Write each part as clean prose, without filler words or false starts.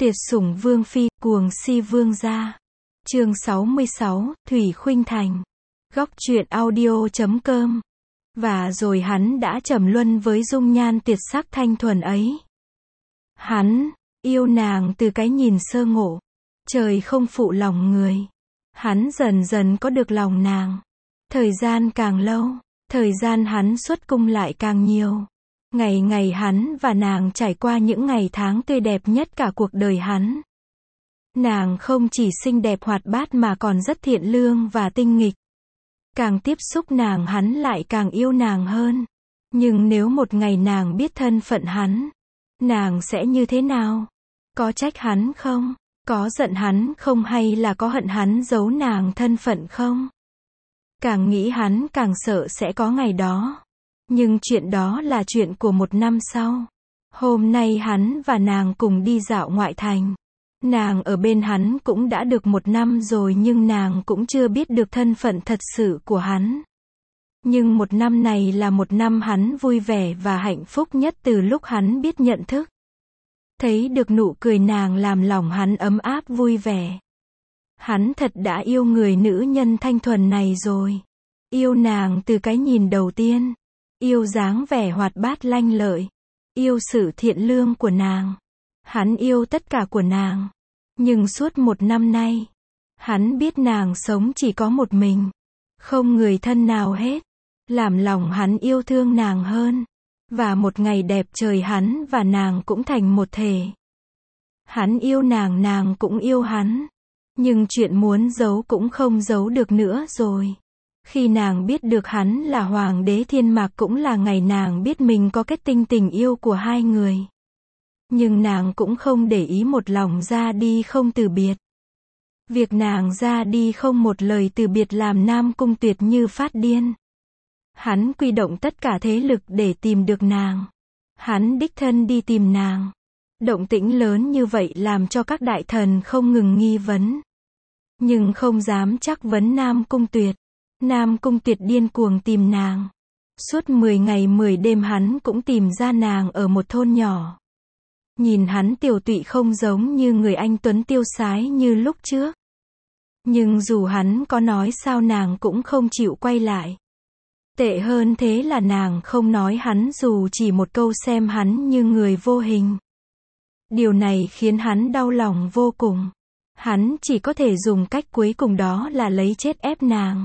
Tiệt sủng vương phi, cuồng si vương gia. Chương 66, Thủy Khuynh Thành. Góc truyện audio.com. Và rồi hắn đã trầm luân với dung nhan tuyệt sắc thanh thuần ấy. Hắn yêu nàng từ cái nhìn sơ ngộ. Trời không phụ lòng người. Hắn dần dần có được lòng nàng. Thời gian càng lâu, thời gian hắn xuất cung lại càng nhiều. Ngày ngày hắn và nàng trải qua những ngày tháng tươi đẹp nhất cả cuộc đời hắn. Nàng không chỉ xinh đẹp hoạt bát mà còn rất thiện lương và tinh nghịch. Càng tiếp xúc nàng hắn lại càng yêu nàng hơn. Nhưng nếu một ngày nàng biết thân phận hắn, nàng sẽ như thế nào? Có trách hắn không? Có giận hắn không hay là có hận hắn giấu nàng thân phận không? Càng nghĩ hắn càng sợ sẽ có ngày đó. Nhưng chuyện đó là chuyện của một năm sau. Hôm nay hắn và nàng cùng đi dạo ngoại thành. Nàng ở bên hắn cũng đã được một năm rồi nhưng nàng cũng chưa biết được thân phận thật sự của hắn. Nhưng một năm này là một năm hắn vui vẻ và hạnh phúc nhất từ lúc hắn biết nhận thức. Thấy được nụ cười nàng làm lòng hắn ấm áp vui vẻ. Hắn thật đã yêu người nữ nhân thanh thuần này rồi. Yêu nàng từ cái nhìn đầu tiên. Yêu dáng vẻ hoạt bát lanh lợi. Yêu sự thiện lương của nàng. Hắn yêu tất cả của nàng. Nhưng suốt một năm nay, hắn biết nàng sống chỉ có một mình. Không người thân nào hết. Làm lòng hắn yêu thương nàng hơn. Và một ngày đẹp trời hắn và nàng cũng thành một thể. Hắn yêu nàng, nàng cũng yêu hắn. Nhưng chuyện muốn giấu cũng không giấu được nữa rồi. Khi nàng biết được hắn là hoàng đế thiên mạc cũng là ngày nàng biết mình có kết tinh tình yêu của hai người. Nhưng nàng cũng không để ý, một lòng ra đi không từ biệt. Việc nàng ra đi không một lời từ biệt làm Nam Cung Tuyệt như phát điên. Hắn quy động tất cả thế lực để tìm được nàng. Hắn đích thân đi tìm nàng. Động tĩnh lớn như vậy làm cho các đại thần không ngừng nghi vấn. Nhưng không dám trắc vấn Nam Cung Tuyệt. Nam Cung Tuyệt điên cuồng tìm nàng. Suốt 10 ngày 10 đêm hắn cũng tìm ra nàng ở một thôn nhỏ. Nhìn hắn tiều tụy không giống như người anh tuấn tiêu sái như lúc trước. Nhưng dù hắn có nói sao nàng cũng không chịu quay lại. Tệ hơn thế là nàng không nói hắn dù chỉ một câu, xem hắn như người vô hình. Điều này khiến hắn đau lòng vô cùng. Hắn chỉ có thể dùng cách cuối cùng, đó là lấy chết ép nàng.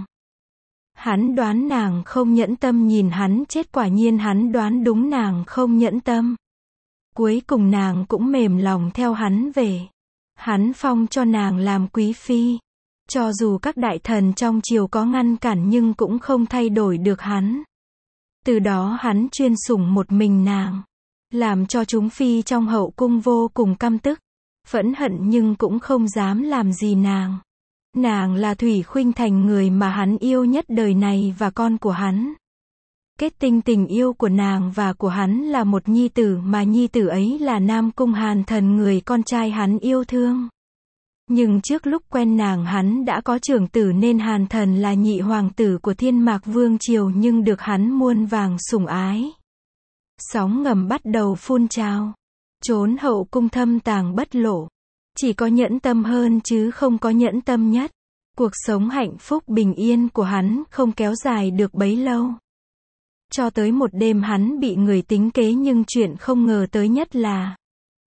Hắn đoán nàng không nhẫn tâm nhìn hắn chết, quả nhiên hắn đoán đúng, nàng không nhẫn tâm. Cuối cùng nàng cũng mềm lòng theo hắn về. Hắn phong cho nàng làm quý phi. Cho dù các đại thần trong triều có ngăn cản nhưng cũng không thay đổi được hắn. Từ đó hắn chuyên sủng một mình nàng. Làm cho chúng phi trong hậu cung vô cùng căm tức. Phẫn hận nhưng cũng không dám làm gì nàng. Nàng là Thủy Khuynh Thành, người mà hắn yêu nhất đời này và con của hắn. Kết tinh tình yêu của nàng và của hắn là một nhi tử, mà nhi tử ấy là Nam Cung Hàn Thần, người con trai hắn yêu thương. Nhưng trước lúc quen nàng hắn đã có trưởng tử nên Hàn Thần là nhị hoàng tử của Thiên Mạc Vương Triều nhưng được hắn muôn vàng sủng ái. Sóng ngầm bắt đầu phun trào. Trốn hậu cung thâm tàng bất lộ. Chỉ có nhẫn tâm hơn chứ không có nhẫn tâm nhất. Cuộc sống hạnh phúc bình yên của hắn không kéo dài được bấy lâu. Cho tới một đêm hắn bị người tính kế, nhưng chuyện không ngờ tới nhất là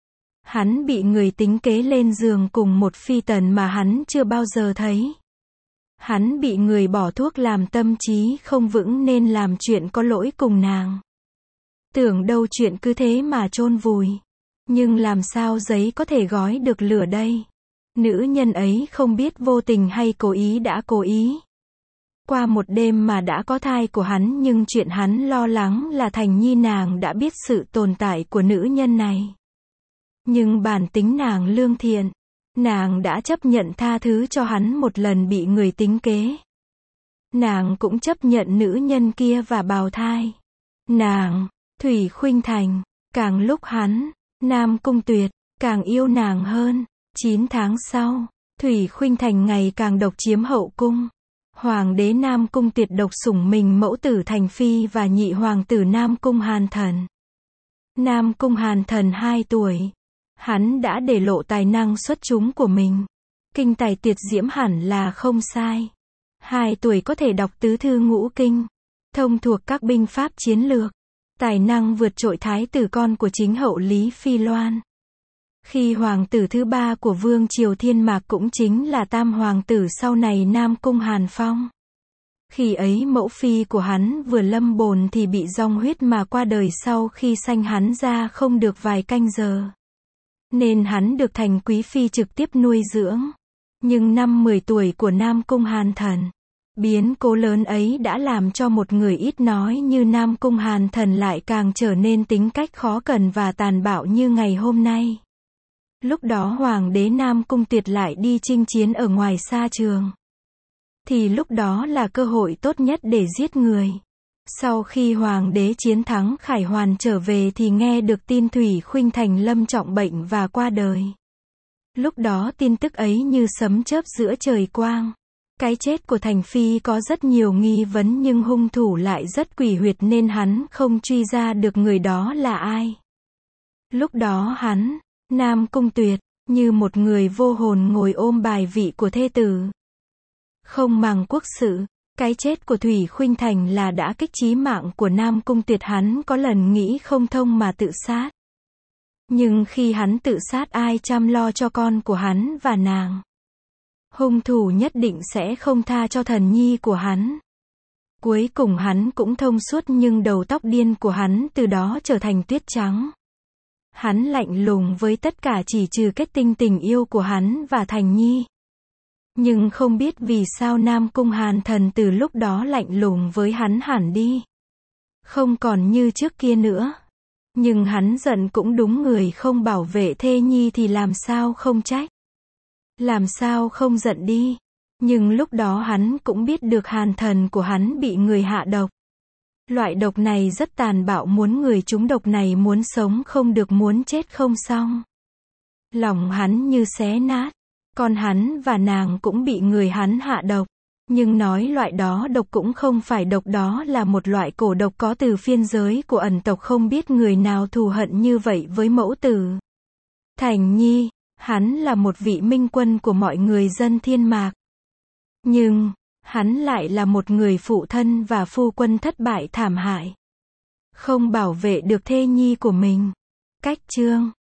hắn bị người tính kế lên giường cùng một phi tần mà hắn chưa bao giờ thấy. Hắn bị người bỏ thuốc làm tâm trí không vững nên làm chuyện có lỗi cùng nàng. Tưởng đâu chuyện cứ thế mà chôn vùi. Nhưng làm sao giấy có thể gói được lửa đây? Nữ nhân ấy không biết vô tình hay cố ý đã cố ý. Qua một đêm mà đã có thai của hắn, nhưng chuyện hắn lo lắng là Thành Nhi nàng đã biết sự tồn tại của nữ nhân này. Nhưng bản tính nàng lương thiện. Nàng đã chấp nhận tha thứ cho hắn một lần bị người tính kế. Nàng cũng chấp nhận nữ nhân kia và bào thai. Nàng, Thủy Khuynh Thành, càng lúc hắn, Nam Cung Tuyệt, càng yêu nàng hơn. 9 tháng sau, Thủy Khuynh Thành ngày càng độc chiếm hậu cung. Hoàng đế Nam Cung Tuyệt độc sủng mình mẫu tử Thành Phi và nhị hoàng tử Nam Cung Hàn Thần. Nam Cung Hàn Thần 2 tuổi. Hắn đã để lộ tài năng xuất chúng của mình. Kinh tài tuyệt diễm hẳn là không sai. 2 tuổi có thể đọc tứ thư ngũ kinh, thông thuộc các binh pháp chiến lược. Tài năng vượt trội thái tử con của chính hậu Lý Phi Loan. Khi hoàng tử thứ 3 của vương triều Thiên Mạc cũng chính là tam hoàng tử sau này Nam Cung Hàn Phong. Khi ấy mẫu phi của hắn vừa lâm bồn thì bị dòng huyết mà qua đời sau khi sanh hắn ra không được vài canh giờ. Nên hắn được thành quý phi trực tiếp nuôi dưỡng. Nhưng năm 10 tuổi của Nam Cung Hàn Thần, biến cố lớn ấy đã làm cho một người ít nói như Nam Cung Hàn Thần lại càng trở nên tính cách khó cần và tàn bạo như ngày hôm nay. Lúc đó hoàng đế Nam Cung Tuyệt lại đi chinh chiến ở ngoài sa trường. Thì lúc đó là cơ hội tốt nhất để giết người. Sau khi hoàng đế chiến thắng khải hoàn trở về thì nghe được tin Thủy Khuynh Thành lâm trọng bệnh và qua đời. Lúc đó tin tức ấy như sấm chớp giữa trời quang. Cái chết của Thành Phi có rất nhiều nghi vấn nhưng hung thủ lại rất quỷ huyệt nên hắn không truy ra được người đó là ai. Lúc đó hắn, Nam Cung Tuyệt, như một người vô hồn ngồi ôm bài vị của thê tử. Không màng quốc sự, cái chết của Thủy Khuynh Thành là đã kích chí mạng của Nam Cung Tuyệt, hắn có lần nghĩ không thông mà tự sát. Nhưng khi hắn tự sát ai chăm lo cho con của hắn và nàng? Hung thủ nhất định sẽ không tha cho thần nhi của hắn. Cuối cùng hắn cũng thông suốt nhưng đầu tóc điên của hắn từ đó trở thành tuyết trắng. Hắn lạnh lùng với tất cả chỉ trừ kết tinh tình yêu của hắn và Thành Nhi. Nhưng không biết vì sao Nam Cung Hàn Thần từ lúc đó lạnh lùng với hắn hẳn đi. Không còn như trước kia nữa. Nhưng hắn giận cũng đúng, người không bảo vệ thê nhi thì làm sao không trách. Làm sao không giận đi. Nhưng lúc đó hắn cũng biết được Hàn Thần của hắn bị người hạ độc. Loại độc này rất tàn bạo, muốn người trúng độc này muốn sống không được, muốn chết không xong. Lòng hắn như xé nát. Còn hắn và nàng cũng bị người hắn hạ độc. Nhưng nói loại đó độc cũng không phải độc, đó là một loại cổ độc có từ phiên giới của ẩn tộc, không biết người nào thù hận như vậy với mẫu tử. Thành Nhi, hắn là một vị minh quân của mọi người dân Thiên Mạc. Nhưng, hắn lại là một người phụ thân và phu quân thất bại thảm hại. Không bảo vệ được thê nhi của mình. Cách chương